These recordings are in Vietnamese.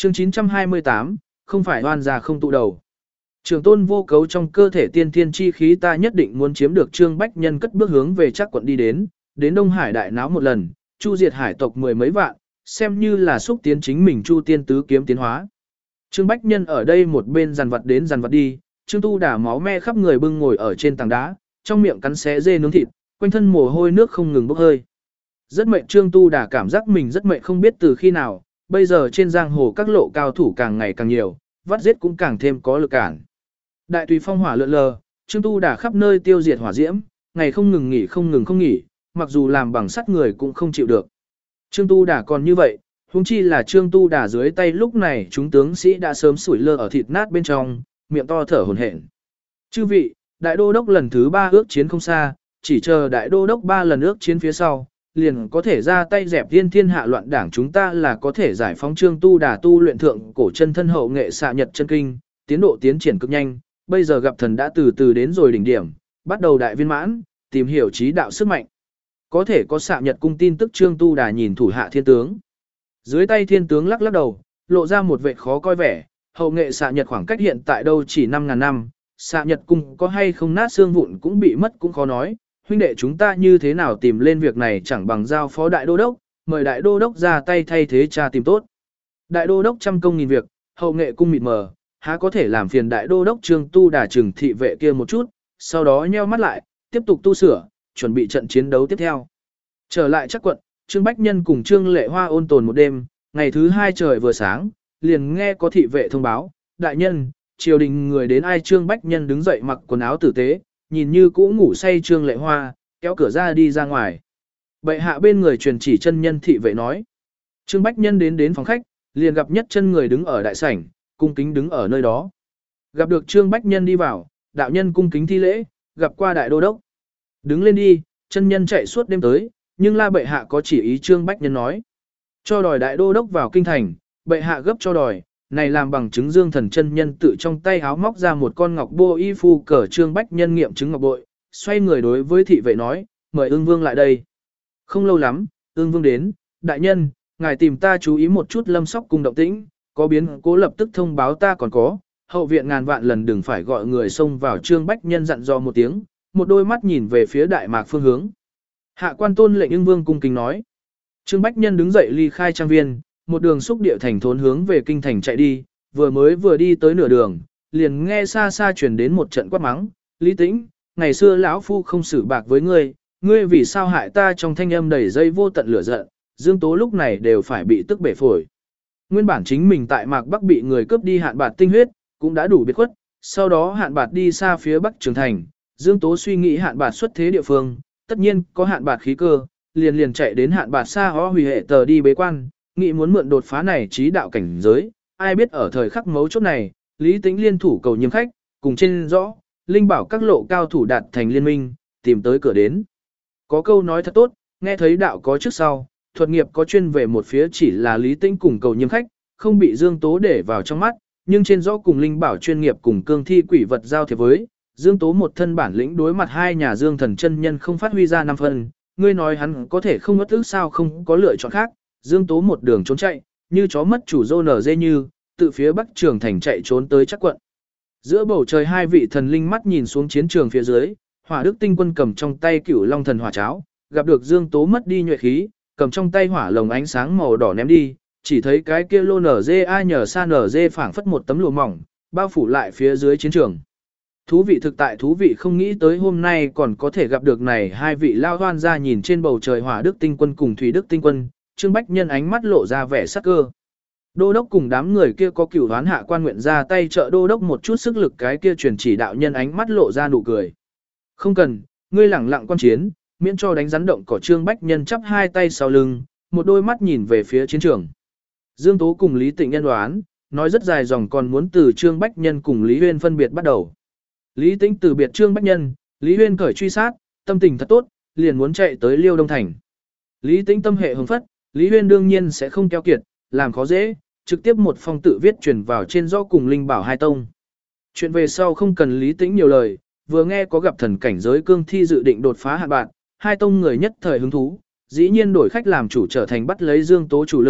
Chương 928, không phải oan gia không tụ đầu. Trường tôn vô cấu trong cơ thể tiên thiên chi khí ta nhất định muốn chiếm được Trương Bách Nhân cất bước hướng về chắc quận đi đến Đông Hải đại náo một lần, chu diệt hải tộc mười mấy vạn, xem như là xúc tiến chính mình chu tiên tứ kiếm tiến hóa. Trương Bách Nhân ở đây một bên dằn vặt đến dằn vặt đi, Trương Tu Đà máu me khắp người bưng ngồi ở trên tảng đá, trong miệng cắn xé dê nướng thịt, quanh thân mồ hôi nước không ngừng bốc hơi. Rất mệt Trương Tu Đà cảm giác mình rất mệt không biết từ khi nào, bây giờ trên giang hồ các lộ cao thủ càng ngày càng nhiều, vắt giết cũng càng thêm có lực cản. Đại tùy phong hỏa lượn lờ, Trương Tu Đà khắp nơi tiêu diệt hỏa diễm, ngày không ngừng nghỉ không nghỉ, mặc dù làm bằng sắt người cũng không chịu được. Trương Tu Đà còn như vậy, huống chi là Trương Tu Đà dưới tay lúc này chúng tướng sĩ đã sớm sủi lơ ở thịt nát bên trong, miệng to thở hổn hển. Chư vị, đại đô đốc lần thứ 3 ước chiến không xa, chỉ chờ đại đô đốc 3 lần ước chiến phía sau, liền có thể ra tay dẹp thiên hạ loạn đảng, chúng ta là có thể giải phóng Trương Tu Đà tu luyện thượng cổ chân thân hậu nghệ xạ nhật chân kinh, tiến độ tiến triển cực nhanh, bây giờ gặp thần đã từ từ đến rồi đỉnh điểm, bắt đầu đại viên mãn, tìm hiểu trí đạo sức mạnh. Có thể có xạ nhật cung tin tức Trương Tu Đà nhìn thủ hạ thiên tướng. Dưới tay thiên tướng lắc lắc đầu, lộ ra một vẻ khó coi vẻ, hậu nghệ xạ nhật khoảng cách hiện tại đâu chỉ 5.000 năm, xạ nhật cung có hay không nát xương vụn cũng bị mất cũng khó nói, huynh đệ chúng ta như thế nào tìm lên việc này chẳng bằng giao phó đại đô đốc, mời đại đô đốc ra tay thay thế tra tìm tốt. Đại đô đốc trăm công nghìn việc, hậu nghệ cung mịt mờ, há có thể làm phiền đại đô đốc Trương Tu Đà trừng thị vệ kia một chút, sau đó nheo mắt lại, tiếp tục tu sửa, chuẩn bị trận chiến đấu tiếp theo. Trở lại chắc quận, Trương Bách Nhân cùng Trương Lệ Hoa ôn tồn một đêm, ngày thứ 2 trời vừa sáng, liền nghe có thị vệ thông báo, đại nhân, triều đình người đến ai. Trương Bách Nhân đứng dậy mặc quần áo tử tế, nhìn như cũ ngủ say Trương Lệ Hoa, kéo cửa ra đi ra ngoài. Bệ hạ bên người truyền chỉ chân nhân thị vệ nói. Trương Bách Nhân đến phòng khách, liền gặp nhất chân người đứng ở đại sảnh, cung kính đứng ở nơi đó. Gặp được Trương Bách Nhân đi vào, đạo nhân cung kính thi lễ, gặp qua đại đô đốc. Đứng lên đi, chân nhân chạy suốt đêm tới, nhưng la bệ hạ có chỉ ý. Trương Bách Nhân nói. Cho đòi đại đô đốc vào kinh thành, bệ hạ gấp cho đòi, này làm bằng chứng. Dương Thần chân nhân tự trong tay háo móc ra một con ngọc bô y phu cờ. Trương Bách Nhân nghiệm chứng ngọc bội, xoay người đối với thị vệ nói, mời ương vương lại đây. Không lâu lắm, ương vương đến, đại nhân, ngài tìm ta chú ý một chút Lâm Sóc cung động tĩnh, có biến cố lập tức thông báo ta còn có, hậu viện ngàn vạn lần đừng phải gọi người xông vào. Trương Bách Nhân dặn dò một tiếng, một đôi mắt nhìn về phía Đại Mạc phương hướng. Hạ quan tôn lệnh ương vương cung kính nói. Trương Bách Nhân đứng dậy ly khai trang viên, một đường xúc địa thành thốn hướng về kinh thành chạy đi, vừa đi tới nửa đường, liền nghe xa xa truyền đến một trận quát mắng, Lý Tĩnh, ngày xưa lão phu không xử bạc với ngươi, ngươi vì sao hại ta. Trong thanh âm đầy dây vô tận lửa giận, Dương Tố lúc này đều phải bị tức bể phổi. Nguyên bản chính mình tại Mạc Bắc bị người cướp đi Hạn Bạt tinh huyết, cũng đã đủ biệt khuất, sau đó Hạn Bạt đi xa phía Bắc Trường Thành, Dương Tố suy nghĩ Hạn Bạt xuất thế địa phương, tất nhiên có Hạn Bạt khí cơ, liền chạy đến Hạn Bạt xa ho hủy hệ tờ đi bế quan, nghĩ muốn mượn đột phá này trí đạo cảnh giới. Ai biết ở thời khắc mấu chốt này, Lý Tĩnh liên thủ cầu nhiễm khách, cùng trên rõ, linh bảo các lộ cao thủ đạt thành liên minh, tìm tới cửa đến. Có câu nói thật tốt, nghe thấy đạo có trước sau, thuật nghiệp có chuyên về một phía, chỉ là Lý Tĩnh cùng cầu nhiễm khách, không bị Dương Tố để vào trong mắt, nhưng trên rõ cùng linh bảo chuyên nghiệp cùng cương thi quỷ vật giao thiệp với, Dương Tố một thân bản lĩnh đối mặt hai nhà Dương Thần chân nhân không phát huy ra 5 phần, ngươi nói hắn có thể không mất ức sao, không có lựa chọn khác. Dương Tố một đường trốn chạy, như chó mất chủ rô nở dê như, tự phía Bắc Trường Thành chạy trốn tới chắc quận. Giữa bầu trời hai vị thần linh mắt nhìn xuống chiến trường phía dưới, Hỏa Đức Tinh Quân cầm trong tay Cửu Long Thần Hỏa Cháo, gặp được Dương Tố mất đi nhuệ khí, cầm trong tay hỏa lồng ánh sáng màu đỏ ném đi, chỉ thấy cái kia lô nở dê ai nhờ sa nở dê phảng phất một tấm lụa mỏng, bao phủ lại phía dưới chiến trường. Thú vị thực tại thú vị, không nghĩ tới hôm nay còn có thể gặp được này hai vị lao hoan ra. Nhìn trên bầu trời Hỏa Đức Tinh Quân cùng Thủy Đức Tinh Quân, Trương Bách Nhân ánh mắt lộ ra vẻ sắc cơ. Đô đốc cùng đám người kia có cửu đoán hạ quan nguyện ra tay trợ đô đốc một chút sức lực. Cái kia truyền chỉ đạo nhân ánh mắt lộ ra nụ cười. Không cần, ngươi lẳng lặng quan chiến, miễn cho đánh rắn động cỏ. Trương Bách Nhân chắp hai tay sau lưng, một đôi mắt nhìn về phía chiến trường. Dương Tố cùng Lý Tịnh nhân đoán, nói rất dài dòng, còn muốn từ Trương Bách Nhân cùng Lý Huyên phân biệt bắt đầu. Lý Tĩnh từ biệt Trương Bách Nhân, Lý Huyên cởi truy sát, tâm tình thật tốt, liền muốn chạy tới Liêu Đông Thành. Lý Tĩnh tâm hệ hưng phất, Lý Huyên đương nhiên sẽ không keo kiệt, làm khó dễ, trực tiếp một phong tự viết truyền vào trên rõ cùng linh bảo hai tông. Chuyện về sau không cần Lý Tĩnh nhiều lời, vừa nghe có gặp thần cảnh giới cương thi dự định đột phá Hạn Bạt, hai tông người nhất thời hứng thú, dĩ nhiên đổi khách làm chủ trở thành bắt lấy Dương Tố chủ lực,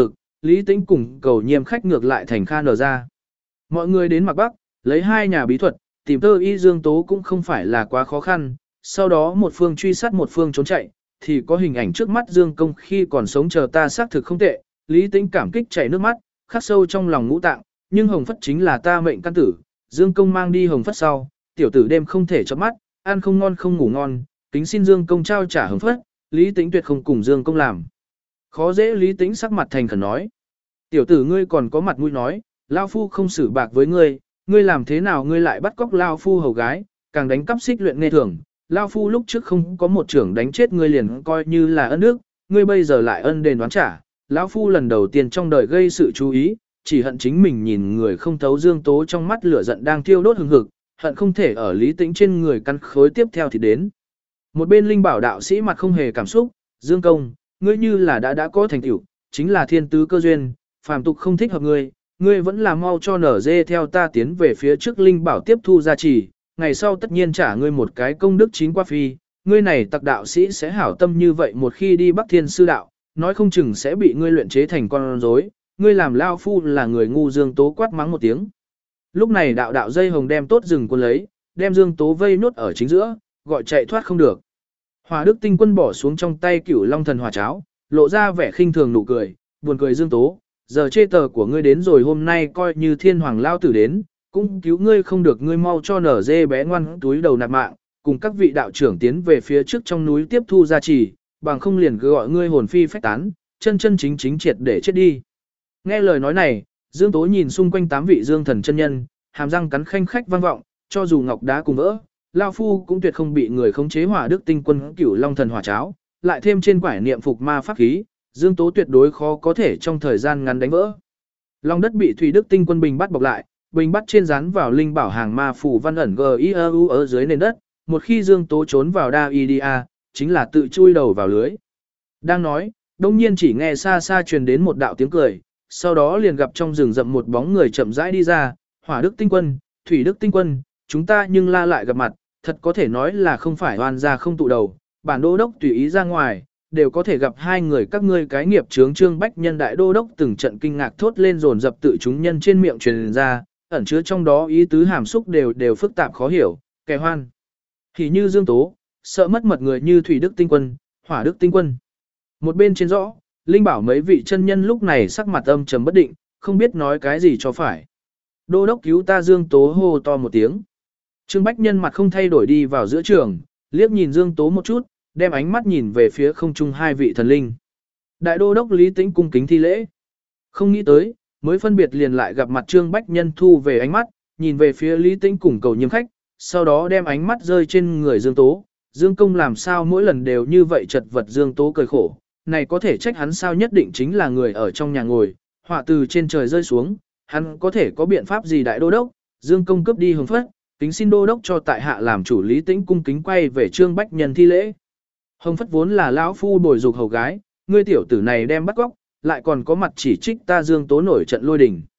Lý Tĩnh cùng Cầu Nhiêm khách ngược lại thành kha nở ra. Mọi người đến Mạc Bắc, lấy hai nhà bí thuật, tìm Tơ Y Dương Tố cũng không phải là quá khó khăn, sau đó một phương truy sát một phương trốn chạy, thì có hình ảnh trước mắt Dương Công khi còn sống chờ ta xác thực không tệ, Lý Tĩnh cảm kích chảy nước mắt, khắc sâu trong lòng ngũ tạng, nhưng Hồng Phất chính là ta mệnh căn tử, Dương Công mang đi Hồng Phất sau, tiểu tử đêm không thể chớp mắt, ăn không ngon không ngủ ngon, kính xin Dương Công trao trả Hồng Phất, Lý Tĩnh tuyệt không cùng Dương Công làm. Khó dễ Lý Tĩnh sắc mặt thành khẩn nói. Tiểu tử ngươi còn có mặt mũi nói, Lao Phu không xử bạc với ngươi, ngươi làm thế nào ngươi lại bắt cóc Lao Phu hầu gái, càng đánh cắp xích luyện nghe thường. Lao Phu lúc trước không có một trưởng đánh chết ngươi liền coi như là ân đức, ngươi bây giờ lại ân đền đoán trả. Lão Phu lần đầu tiên trong đời gây sự chú ý, chỉ hận chính mình nhìn người không thấu Dương Tố trong mắt lửa giận đang thiêu đốt hừng hực, hận không thể ở Lý Tĩnh trên người căn khối tiếp theo thì đến. Một bên Linh Bảo đạo sĩ mặt không hề cảm xúc, Dương Công, ngươi như là đã có thành tựu, chính là thiên tứ cơ duyên, phàm tục không thích hợp ngươi, ngươi vẫn là mau cho nở dê theo ta tiến về phía trước Linh Bảo tiếp thu gia trì, ngày sau tất nhiên trả ngươi một cái công đức chín qua phi, ngươi này tặc đạo sĩ sẽ hảo tâm như vậy một khi đi Bắc Thiên sư đạo, nói không chừng sẽ bị ngươi luyện chế thành con rối, ngươi làm Lao Phu là người ngu. Dương Tố quát mắng một tiếng. Lúc này đạo dây hồng đem tốt rừng quân lấy, đem Dương Tố vây nốt ở chính giữa, gọi chạy thoát không được. Hỏa Đức Tinh Quân bỏ xuống trong tay Cửu Long Thần Hỏa Cháo, lộ ra vẻ khinh thường nụ cười, buồn cười Dương Tố, giờ chê tờ của ngươi đến rồi hôm nay coi như thiên hoàng lao tử đến, cũng cứu ngươi không được, ngươi mau cho nở dê bé ngoan túi đầu nạp mạng, cùng các vị đạo trưởng tiến về phía trước trong núi tiếp thu gia trì, bằng không liền cứ gọi ngươi hồn phi phách tán, chân chính triệt để chết đi. Nghe lời nói này, Dương Tố nhìn xung quanh 8 vị Dương thần chân nhân, hàm răng cắn khanh khách vang vọng, cho dù ngọc đá cùng vỡ, Lao Phu cũng tuyệt không bị người khống chế. Hỏa Đức Tinh Quân Cửu Long Thần Hỏa Cháo, lại thêm trên quải niệm phục ma pháp khí, Dương Tố tuyệt đối khó có thể trong thời gian ngắn đánh vỡ. Long đất bị Thủy Đức Tinh Quân bình bắt bọc lại, bình bắt trên dán vào linh bảo hàng ma phù văn ẩn GIU ở dưới nền đất, một khi Dương Tố trốn vào Daidia, chính là tự chui đầu vào lưới. Đang nói, đông nhiên chỉ nghe xa xa truyền đến một đạo tiếng cười, sau đó liền gặp trong rừng rậm một bóng người chậm rãi đi ra, Hỏa Đức Tinh Quân, Thủy Đức Tinh Quân, chúng ta nhưng la lại gặp mặt, thật có thể nói là không phải oan gia không tụ đầu, bản đô đốc tùy ý ra ngoài, đều có thể gặp hai người các ngươi cái nghiệp chướng. Trương Bách Nhân đại đô đốc từng trận kinh ngạc thốt lên dồn dập tự chúng nhân trên miệng truyền ra, ẩn chứa trong đó ý tứ hàm xúc đều phức tạp khó hiểu, kẻ hoan. Thì như Dương Tố, sợ mất mật người như Thủy Đức Tinh Quân, Hỏa Đức Tinh Quân. Một bên trên rõ, Linh Bảo mấy vị chân nhân lúc này sắc mặt âm trầm bất định, không biết nói cái gì cho phải. Đô đốc cứu ta. Dương Tố hô to một tiếng. Trương Bách Nhân mặt không thay đổi đi vào giữa trường, liếc nhìn Dương Tố một chút, đem ánh mắt nhìn về phía không trung hai vị thần linh. Đại đô đốc Lý Tĩnh cung kính thi lễ. Không nghĩ tới, mới phân biệt liền lại gặp mặt. Trương Bách Nhân thu về ánh mắt, nhìn về phía Lý Tĩnh cùng Cầu Nhiêm khách, sau đó đem ánh mắt rơi trên người Dương Tố. Dương Công làm sao mỗi lần đều như vậy chật vật. Dương Tố cười khổ, này có thể trách hắn sao, nhất định chính là người ở trong nhà ngồi, họa từ trên trời rơi xuống, hắn có thể có biện pháp gì. Đại đô đốc, Dương Công cướp đi Hồng Phất, kính xin đô đốc cho tại hạ làm chủ. Lý Tĩnh cung kính quay về Trương Bách Nhân thi lễ. Hồng Phất vốn là lão phu bồi dục hầu gái, ngươi tiểu tử này đem bắt cóc, lại còn có mặt chỉ trích ta. Dương Tố nổi trận lôi đình.